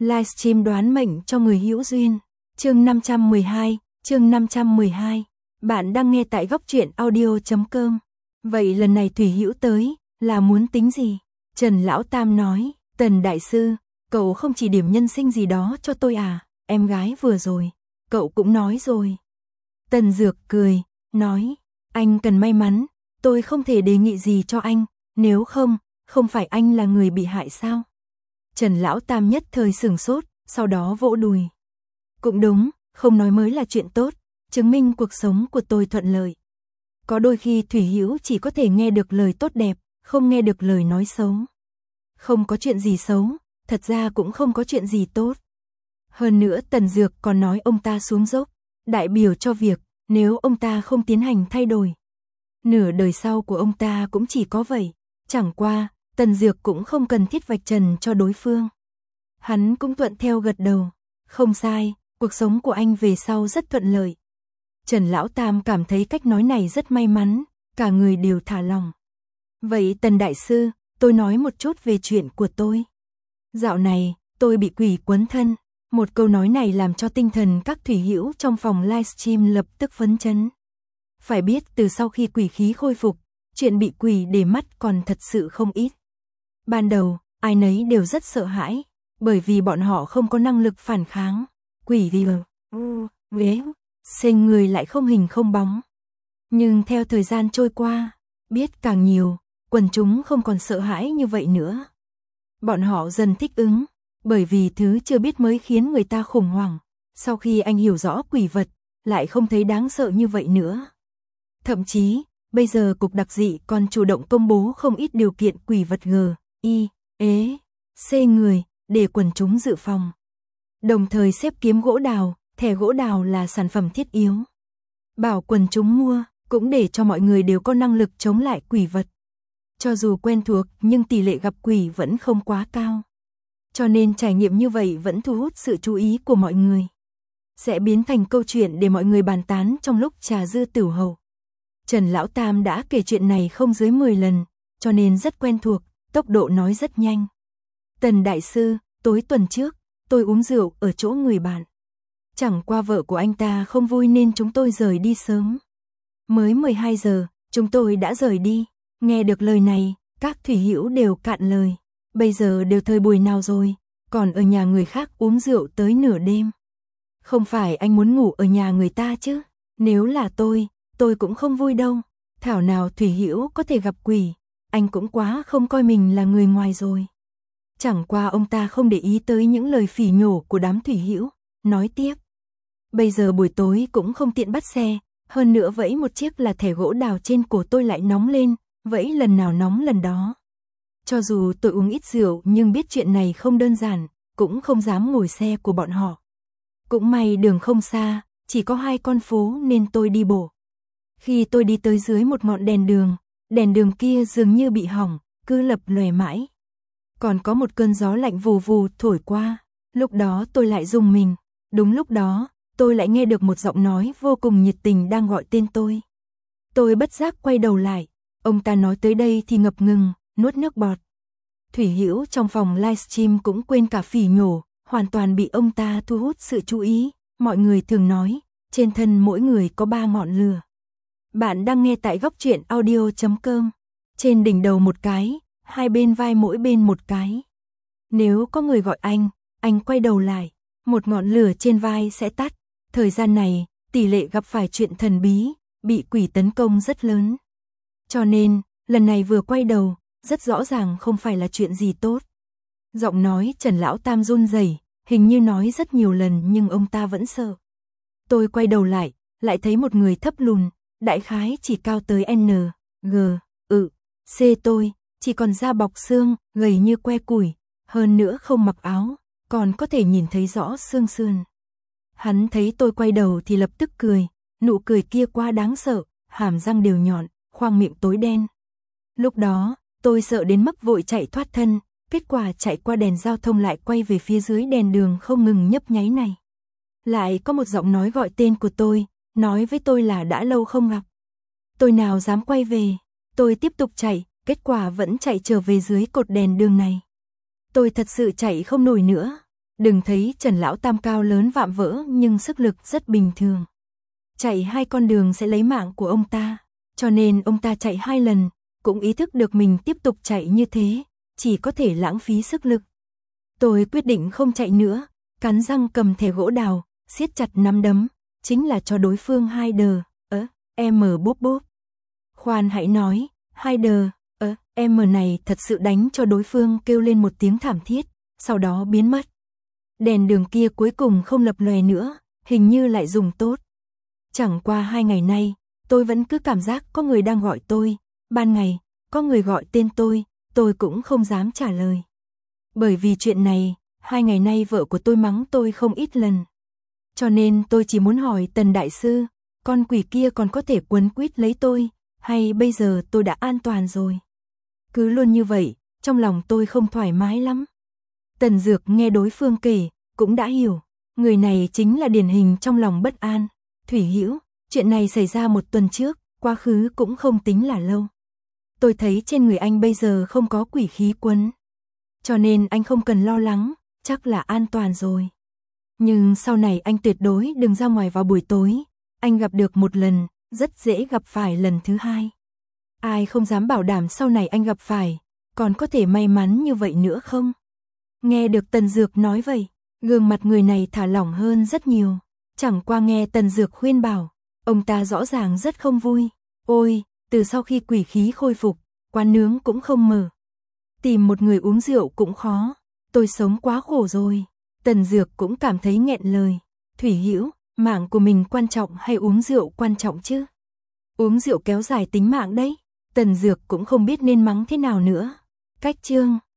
Livestream đoán mệnh cho người hữu duyên. Chương 512. Bạn đang nghe tại góc truyện audio.com. Vậy lần này Thủy Hữu tới, là muốn tính gì? Trần Lão Tam nói, Tần Đại Sư, cậu không chỉ điểm nhân sinh gì đó cho tôi à, em gái vừa rồi, cậu cũng nói rồi. Tần Dược cười, nói, anh cần may mắn, tôi không thể đề nghị gì cho anh, nếu không phải anh là người bị hại sao? Trần Lão Tam nhất thời sửng sốt, sau đó vỗ đùi. Cũng đúng, không nói mới là chuyện tốt, chứng minh cuộc sống của tôi thuận lợi. Có đôi khi Thủy Hữu chỉ có thể nghe được lời tốt đẹp, không nghe được lời nói xấu. Không có chuyện gì xấu, thật ra cũng không có chuyện gì tốt. Hơn nữa Tần Dược còn nói ông ta xuống dốc, đại biểu cho việc, nếu ông ta không tiến hành thay đổi, nửa đời sau của ông ta cũng chỉ có vậy. Chẳng qua, Tần Dược cũng không cần thiết vạch trần cho đối phương. Hắn cũng thuận theo gật đầu. Không sai, cuộc sống của anh về sau rất thuận lợi. Trần Lão Tam cảm thấy cách nói này rất may mắn, cả người đều thả lòng. Vậy Tần Đại Sư, tôi nói một chút về chuyện của tôi. Dạo này, tôi bị quỷ quấn thân. Một câu nói này làm cho tinh thần các Thủy Hữu trong phòng livestream lập tức phấn chấn. Phải biết từ sau khi quỷ khí khôi phục, chuyện bị quỷ để mắt còn thật sự không ít. Ban đầu, ai nấy đều rất sợ hãi, bởi vì bọn họ không có năng lực phản kháng. Quỷ thì xê người lại không hình không bóng. Nhưng theo thời gian trôi qua, biết càng nhiều, quần chúng không còn sợ hãi như vậy nữa. Bọn họ dần thích ứng, bởi vì thứ chưa biết mới khiến người ta khủng hoảng. Sau khi anh hiểu rõ quỷ vật, lại không thấy đáng sợ như vậy nữa. Thậm chí, bây giờ Cục Đặc Dị còn chủ động công bố không ít điều kiện quỷ vật C người, để quần chúng dự phòng. Đồng thời xếp kiếm gỗ đào, thẻ gỗ đào là sản phẩm thiết yếu. Bảo quần chúng mua, cũng để cho mọi người đều có năng lực chống lại quỷ vật. Cho dù quen thuộc nhưng tỷ lệ gặp quỷ vẫn không quá cao. Cho nên trải nghiệm như vậy vẫn thu hút sự chú ý của mọi người. Sẽ biến thành câu chuyện để mọi người bàn tán trong lúc trà dư tửu hậu. Trần Lão Tam đã kể chuyện này không dưới 10 lần, cho nên rất quen thuộc, tốc độ nói rất nhanh. Tần Đại Sư, tối tuần trước, tôi uống rượu ở chỗ người bạn. Chẳng qua vợ của anh ta không vui nên chúng tôi rời đi sớm. Mới 12 giờ, chúng tôi đã rời đi. Nghe được lời này, các Thủy Hữu đều cạn lời. Bây giờ đều thời buổi nào rồi, còn ở nhà người khác uống rượu tới nửa đêm. Không phải anh muốn ngủ ở nhà người ta chứ? Nếu là tôi cũng không vui đâu. Thảo nào Thủy Hữu có thể gặp quỷ, anh cũng quá không coi mình là người ngoài rồi. Chẳng qua ông ta không để ý tới những lời phỉ nhổ của đám Thủy Hữu, nói tiếp. Bây giờ buổi tối cũng không tiện bắt xe, hơn nữa vẫy một chiếc là thẻ gỗ đào trên cổ tôi lại nóng lên, vẫy lần nào nóng lần đó. Cho dù tôi uống ít rượu nhưng biết chuyện này không đơn giản, cũng không dám ngồi xe của bọn họ. Cũng may đường không xa, chỉ có 2 con phố nên tôi đi bộ. Khi tôi đi tới dưới một ngọn đèn đường kia dường như bị hỏng, cứ lập lòe mãi. Còn có một cơn gió lạnh vù vù thổi qua, lúc đó tôi lại rùng mình. Đúng lúc đó, tôi lại nghe được một giọng nói vô cùng nhiệt tình đang gọi tên tôi. Tôi bất giác quay đầu lại, ông ta nói tới đây thì ngập ngừng, nuốt nước bọt. Thủy Hữu trong phòng livestream cũng quên cả phỉ nhổ, hoàn toàn bị ông ta thu hút sự chú ý. Mọi người thường nói, trên thân mỗi người có 3 ngọn lửa. Bạn đang nghe tại góc truyện audio.com. Trên đỉnh đầu một cái, 2 bên vai mỗi bên một cái. Nếu có người gọi anh quay đầu lại, một ngọn lửa trên vai sẽ tắt. Thời gian này, tỷ lệ gặp phải chuyện thần bí, bị quỷ tấn công rất lớn. Cho nên, lần này vừa quay đầu, rất rõ ràng không phải là chuyện gì tốt. Giọng nói Trần Lão Tam run rẩy, hình như nói rất nhiều lần nhưng ông ta vẫn sợ. Tôi quay đầu lại thấy một người thấp lùn, đại khái chỉ cao tới C tôi, chỉ còn da bọc xương, gầy như que củi, hơn nữa không mặc áo, còn có thể nhìn thấy rõ xương sườn. Hắn thấy tôi quay đầu thì lập tức cười, nụ cười kia quá đáng sợ, hàm răng đều nhọn, khoang miệng tối đen. Lúc đó, tôi sợ đến mức vội chạy thoát thân, kết quả chạy qua đèn giao thông lại quay về phía dưới đèn đường không ngừng nhấp nháy này. Lại có một giọng nói gọi tên của tôi, nói với tôi là đã lâu không gặp. Tôi nào dám quay về, tôi tiếp tục chạy, kết quả vẫn chạy trở về dưới cột đèn đường này. Tôi thật sự chạy không nổi nữa. Đừng thấy Trần lão tam cao lớn vạm vỡ nhưng sức lực rất bình thường. Chạy 2 con đường sẽ lấy mạng của ông ta, cho nên ông ta chạy 2 lần, cũng ý thức được mình tiếp tục chạy như thế, chỉ có thể lãng phí sức lực. Tôi quyết định không chạy nữa, cắn răng cầm thẻ gỗ đào, siết chặt nắm đấm, chính là cho đối phương 2 đờ, bốp bốp. Khoan hãy nói, 2 đờ, này thật sự đánh cho đối phương kêu lên một tiếng thảm thiết, sau đó biến mất. Đèn đường kia cuối cùng không lập lòe nữa, hình như lại dùng tốt. Chẳng qua 2 ngày nay, tôi vẫn cứ cảm giác có người đang gọi tôi, ban ngày, có người gọi tên tôi cũng không dám trả lời. Bởi vì chuyện này, 2 ngày nay vợ của tôi mắng tôi không ít lần. Cho nên tôi chỉ muốn hỏi Tần đại sư, con quỷ kia còn có thể quấn quýt lấy tôi, hay bây giờ tôi đã an toàn rồi? Cứ luôn như vậy, trong lòng tôi không thoải mái lắm. Tần Dược nghe đối phương kể, cũng đã hiểu, người này chính là điển hình trong lòng bất an. Thủy Hữu, chuyện này xảy ra 1 tuần trước, quá khứ cũng không tính là lâu. Tôi thấy trên người anh bây giờ không có quỷ khí quấn, cho nên anh không cần lo lắng, chắc là an toàn rồi. Nhưng sau này anh tuyệt đối đừng ra ngoài vào buổi tối, anh gặp được 1 lần, rất dễ gặp phải lần thứ 2. Ai không dám bảo đảm sau này anh gặp phải, còn có thể may mắn như vậy nữa không? Nghe được Tần Dược nói vậy, gương mặt người này thả lỏng hơn rất nhiều. Chẳng qua nghe Tần Dược khuyên bảo, ông ta rõ ràng rất không vui. Ôi, từ sau khi quỷ khí khôi phục, quán nướng cũng không mở. Tìm một người uống rượu cũng khó, tôi sống quá khổ rồi. Tần Dược cũng cảm thấy nghẹn lời. Thủy Hữu, mạng của mình quan trọng hay uống rượu quan trọng chứ? Uống rượu kéo dài tính mạng đấy. Tần Dược cũng không biết nên mắng thế nào nữa. Cách chương